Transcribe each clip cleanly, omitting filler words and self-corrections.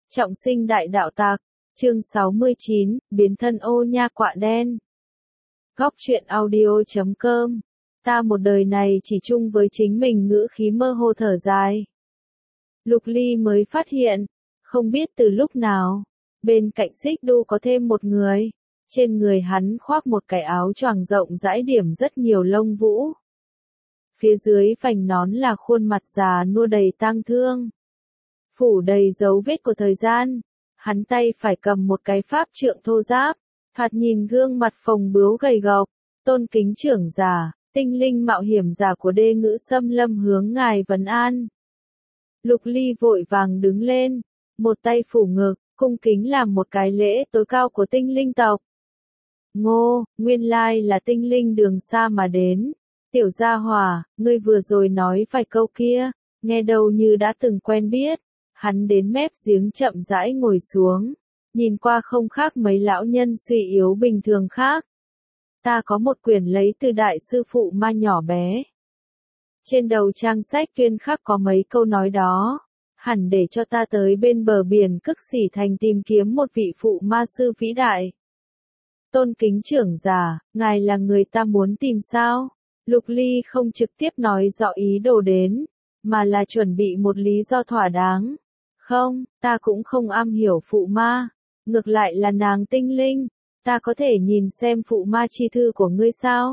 Trọng sinh đại đạo tặc, chương 69, biến thân ô nha quạ đen. Góc truyện audio.com. Ta một đời này chỉ chung với chính mình, ngữ khí mơ hồ thở dài. Lục Ly mới phát hiện, không biết từ lúc nào, bên cạnh Xích Đu có thêm một người. Trên người hắn khoác một cái áo choàng rộng rãi điểm rất nhiều lông vũ. Phía dưới vành nón là khuôn mặt già nua đầy tang thương, phủ đầy dấu vết của thời gian. Hắn tay phải cầm một cái pháp trượng thô ráp, thoạt nhìn gương mặt phồng bướu gầy gộc. Tôn kính trưởng giả, tinh linh mạo hiểm giả của Đê Ngữ Xâm Lâm hướng ngài vấn an. Lục Ly vội vàng đứng lên, một tay phủ ngực, cung kính làm một cái lễ tối cao của tinh linh tộc. Ngô, nguyên lai là tinh linh đường xa mà đến. Tiểu gia hỏa, ngươi vừa rồi nói vài câu kia, nghe đâu như đã từng quen biết. Hắn đến mép giếng chậm rãi ngồi xuống, nhìn qua không khác mấy lão nhân suy yếu bình thường khác. Ta có một quyển lấy từ đại sư phụ ma nhỏ bé. Trên đầu trang sách tuyên khắc có mấy câu nói đó, hẳn để cho ta tới bên bờ biển Cức Xỉ Thành tìm kiếm một vị phụ ma sư vĩ đại. Tôn kính trưởng giả, ngài là người ta muốn tìm sao? Lục Ly không trực tiếp nói rõ ý đồ đến, mà là chuẩn bị một lý do thỏa đáng. Không, ta cũng không am hiểu phụ ma, ngược lại là nàng tinh linh, ta có thể nhìn xem phụ ma chi thư của ngươi sao?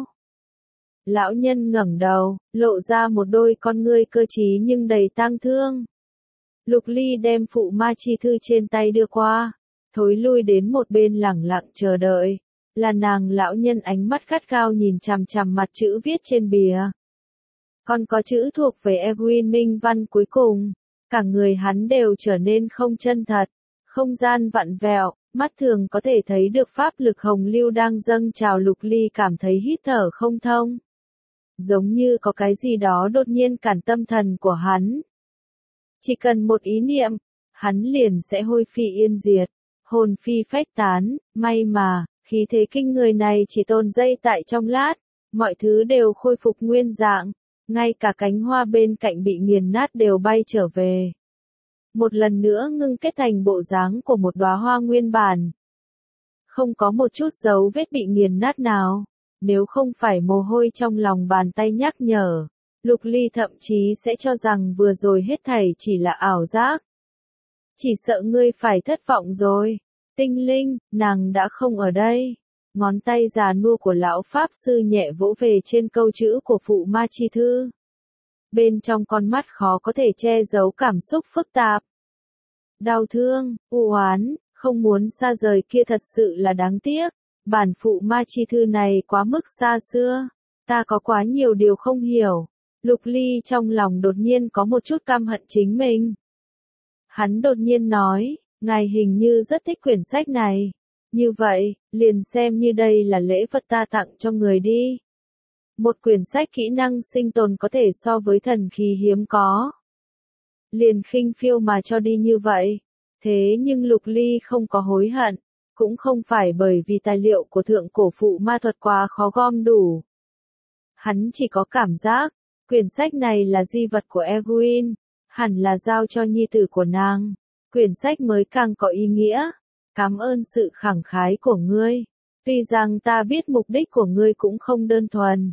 Lão nhân ngẩng đầu, lộ ra một đôi con ngươi cơ trí nhưng đầy tang thương. Lục Ly đem phụ ma chi thư trên tay đưa qua, thối lui đến một bên lẳng lặng chờ đợi. Là nàng lão nhân ánh mắt gắt gao nhìn chằm chằm mặt chữ viết trên bìa. Còn có chữ thuộc về Edwin minh văn cuối cùng. Cả người hắn đều trở nên không chân thật, không gian vặn vẹo, mắt thường có thể thấy được pháp lực hồng lưu đang dâng trào. Lục Ly cảm thấy hít thở không thông. Giống như có cái gì đó đột nhiên cản tâm thần của hắn. Chỉ cần một ý niệm, hắn liền sẽ hôi phi yên diệt, hồn phi phách tán. May mà, khí thế kinh người này chỉ tồn giây tại trong lát, mọi thứ đều khôi phục nguyên dạng. Ngay cả cánh hoa bên cạnh bị nghiền nát đều bay trở về. Một lần nữa ngưng kết thành bộ dáng của một đóa hoa nguyên bản. Không có một chút dấu vết bị nghiền nát nào. Nếu không phải mồ hôi trong lòng bàn tay nhắc nhở, Lục Ly thậm chí sẽ cho rằng vừa rồi hết thảy chỉ là ảo giác. Chỉ sợ ngươi phải thất vọng rồi. Tinh linh, nàng đã không ở đây. Ngón tay già nua của lão pháp sư nhẹ vỗ về trên câu chữ của phụ ma chi thư. Bên trong con mắt khó có thể che giấu cảm xúc phức tạp. Đau thương, u oán, không muốn xa rời kia thật sự là đáng tiếc. Bản phụ ma chi thư này quá mức xa xưa. Ta có quá nhiều điều không hiểu. Lục Ly trong lòng đột nhiên có một chút căm hận chính mình. Hắn đột nhiên nói, ngài hình như rất thích quyển sách này. Như vậy, liền xem như đây là lễ vật ta tặng cho người đi. Một quyển sách kỹ năng sinh tồn có thể so với thần khí hiếm có. Liền khinh phiêu mà cho đi như vậy. Thế nhưng Lục Ly không có hối hận, cũng không phải bởi vì tài liệu của thượng cổ phụ ma thuật quá khó gom đủ. Hắn chỉ có cảm giác, quyển sách này là di vật của Edwin, hẳn là giao cho nhi tử của nàng. Quyển sách mới càng có ý nghĩa. Cảm ơn sự khẳng khái của ngươi. Tuy rằng ta biết mục đích của ngươi cũng không đơn thuần.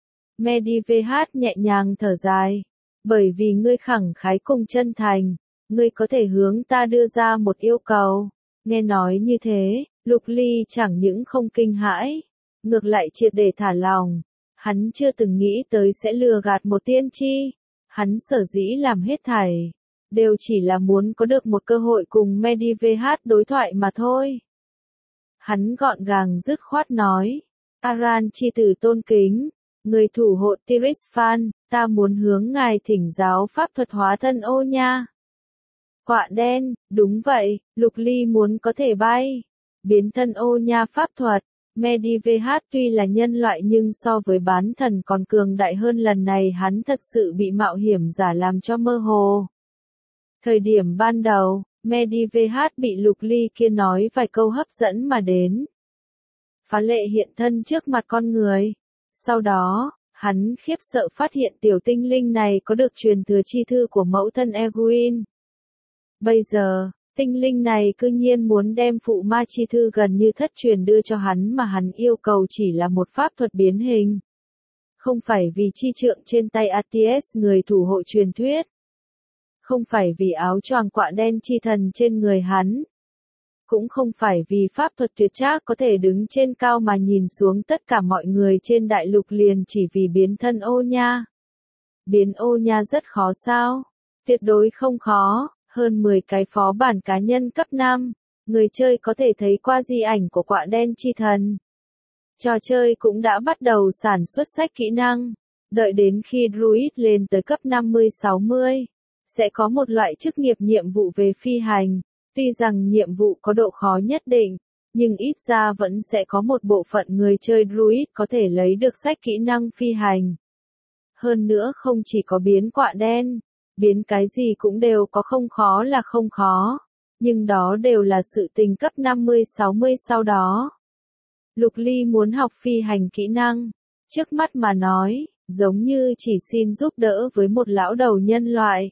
Medivh nhẹ nhàng thở dài. Bởi vì ngươi khẳng khái cùng chân thành, ngươi có thể hướng ta đưa ra một yêu cầu. Nghe nói như thế, Lục Ly chẳng những không kinh hãi, ngược lại triệt để thả lòng. Hắn chưa từng nghĩ tới sẽ lừa gạt một tiên tri. Hắn sở dĩ làm hết thảy đều chỉ là muốn có được một cơ hội cùng Medivh đối thoại mà thôi. Hắn gọn gàng dứt khoát nói, Aran chi tử tôn kính, người thủ hộ Tirisfan, ta muốn hướng ngài thỉnh giáo pháp thuật hóa thân ô nha. Quạ đen, đúng vậy, Lục Ly muốn có thể bay, biến thân ô nha pháp thuật. Medivh tuy là nhân loại nhưng so với bán thần còn cường đại hơn. Lần này hắn thật sự bị mạo hiểm giả làm cho mơ hồ. Thời điểm ban đầu, Medivh bị Lục Ly kia nói vài câu hấp dẫn mà đến. Phá lệ hiện thân trước mặt con người. Sau đó, hắn khiếp sợ phát hiện tiểu tinh linh này có được truyền thừa chi thư của mẫu thân Edwin. Bây giờ, Tinh linh này cư nhiên muốn đem phụ ma chi thư gần như thất truyền đưa cho hắn mà hắn yêu cầu chỉ là một pháp thuật biến hình. Không phải vì chi trượng trên tay Aties người thủ hộ truyền thuyết. Không phải vì áo choàng quạ đen chi thần trên người hắn. Cũng không phải vì pháp thuật tuyệt trác có thể đứng trên cao mà nhìn xuống tất cả mọi người trên đại lục liền chỉ vì biến thân ô nha. Biến ô nha rất khó sao? Tuyệt đối không khó, hơn 10 cái phó bản cá nhân cấp 5, người chơi có thể thấy qua di ảnh của quạ đen chi thần. Trò chơi cũng đã bắt đầu sản xuất sách kỹ năng, đợi đến khi Druid lên tới cấp 50-60, sẽ có một loại chức nghiệp nhiệm vụ về phi hành, tuy rằng nhiệm vụ có độ khó nhất định, nhưng ít ra vẫn sẽ có một bộ phận người chơi Druid có thể lấy được sách kỹ năng phi hành. Hơn nữa không chỉ có biến quạ đen, biến cái gì cũng đều có không khó là không khó, nhưng đó đều là sự tình cấp 50-60 sau đó. Lục Ly muốn học phi hành kỹ năng, trước mắt mà nói, giống như chỉ xin giúp đỡ với một lão đầu nhân loại.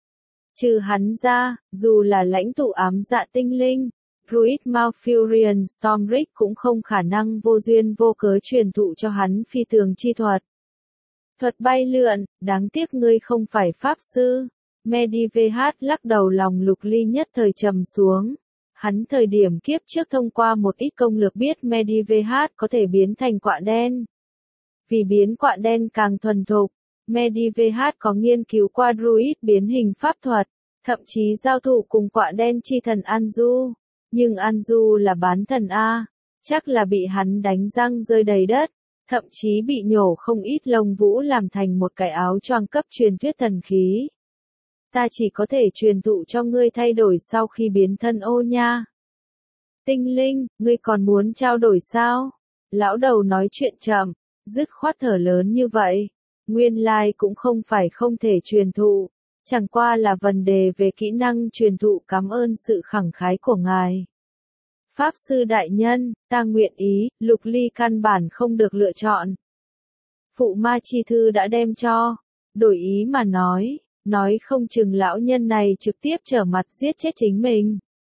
Trừ hắn ra, dù là lãnh tụ ám dạ tinh linh, Druid Malfurion Stormrick cũng không khả năng vô duyên vô cớ truyền thụ cho hắn phi tường chi thuật. Thuật bay lượn, đáng tiếc ngươi không phải pháp sư. Medivh lắc đầu, lòng Lục Ly nhất thời trầm xuống. Hắn thời điểm kiếp trước thông qua một ít công lược biết Medivh có thể biến thành quạ đen. Vì biến quạ đen càng thuần thục, Medivh có nghiên cứu qua Druid biến hình pháp thuật, thậm chí giao thủ cùng quạ đen chi thần Anju. Nhưng Anju là bán thần A, chắc là bị hắn đánh răng rơi đầy đất, thậm chí bị nhổ không ít lông vũ làm thành một cái áo choàng cấp truyền thuyết thần khí. Ta chỉ có thể truyền thụ cho ngươi thay đổi sau khi biến thân ô nha. Tinh linh, ngươi còn muốn trao đổi sao? Lão đầu nói chuyện chậm, dứt khoát thở lớn như vậy. Nguyên lai cũng không phải không thể truyền thụ, chẳng qua là vấn đề về kỹ năng truyền thụ. Cảm ơn sự khẳng khái của ngài. Pháp sư đại nhân, ta nguyện ý. Lục Ly căn bản không được lựa chọn. Phụ ma chi thư đã đem cho, đổi ý mà nói không chừng lão nhân này trực tiếp trở mặt giết chết chính mình.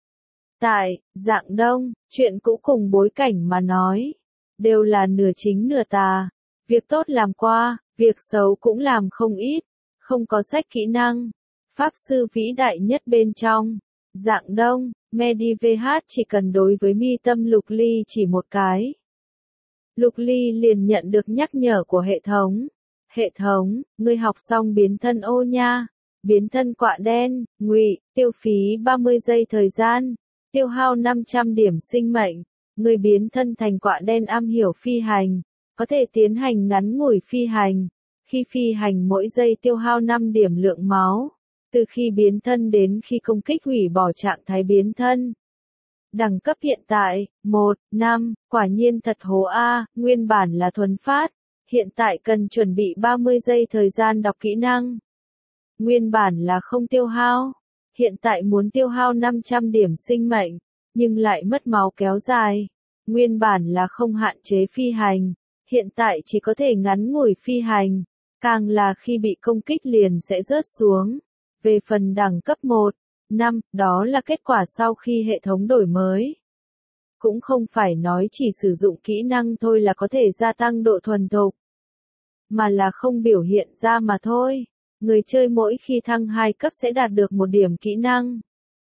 Tại Dạng Đông, chuyện cũ cùng bối cảnh mà nói, đều là nửa chính nửa tà. Việc tốt làm qua, việc xấu cũng làm không ít, không có sách kỹ năng. Pháp sư vĩ đại nhất bên trong Dạng Đông, Medivh chỉ cần đối với mi tâm Lục Ly chỉ một cái. Lục Ly liền nhận được nhắc nhở của hệ thống. Hệ thống, ngươi học xong biến thân ô nha, biến thân quạ đen, ngụy, tiêu phí 30 giây thời gian, tiêu hao 500 điểm sinh mệnh. Ngươi biến thân thành quạ đen am hiểu phi hành, có thể tiến hành ngắn ngủi phi hành. Khi phi hành mỗi giây tiêu hao 5 điểm lượng máu. Từ khi biến thân đến khi công kích hủy bỏ trạng thái biến thân. Đẳng cấp hiện tại, 1, 5, quả nhiên thật hố A, nguyên bản là thuần phát. Hiện tại cần chuẩn bị 30 giây thời gian đọc kỹ năng. Nguyên bản là không tiêu hao. Hiện tại muốn tiêu hao 500 điểm sinh mệnh, nhưng lại mất máu kéo dài. Nguyên bản là không hạn chế phi hành. Hiện tại chỉ có thể ngắn ngủi phi hành. Càng là khi bị công kích liền sẽ rớt xuống. Về phần đẳng cấp 1, 5, đó là kết quả sau khi hệ thống đổi mới. Cũng không phải nói chỉ sử dụng kỹ năng thôi là có thể gia tăng độ thuần thục, mà là không biểu hiện ra mà thôi. Người chơi mỗi khi thăng 2 cấp sẽ đạt được một điểm kỹ năng.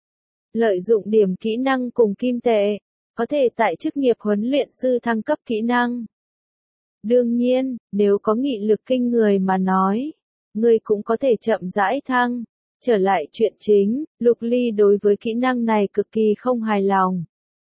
Lợi dụng điểm kỹ năng cùng kim tệ, có thể tại chức nghiệp huấn luyện sư thăng cấp kỹ năng. Đương nhiên, nếu có nghị lực kinh người mà nói, người cũng có thể chậm rãi thăng. Trở lại chuyện chính, Lục Ly đối với kỹ năng này cực kỳ không hài lòng.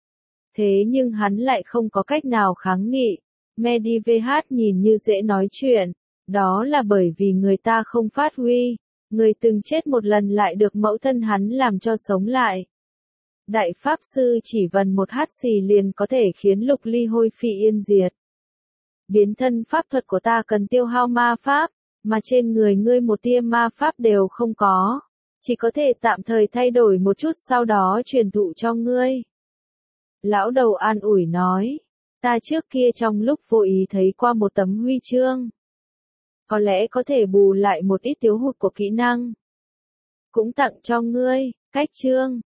Thế nhưng hắn lại không có cách nào kháng nghị. Medivh nhìn như dễ nói chuyện, đó là bởi vì người ta không phát huy. Người từng chết một lần lại được mẫu thân hắn làm cho sống lại. Đại Pháp Sư chỉ vần một hát xì liền có thể khiến Lục Ly hôi phi yên diệt. Biến thân pháp thuật của ta cần tiêu hao ma pháp, mà trên người ngươi một tia ma pháp đều không có. Chỉ có thể tạm thời thay đổi một chút sau đó truyền thụ cho ngươi. Lão đầu an ủi nói, ta trước kia trong lúc vô ý thấy qua một tấm huy chương. Có lẽ có thể bù lại một ít thiếu hụt của kỹ năng. Cũng tặng cho ngươi, cách chương.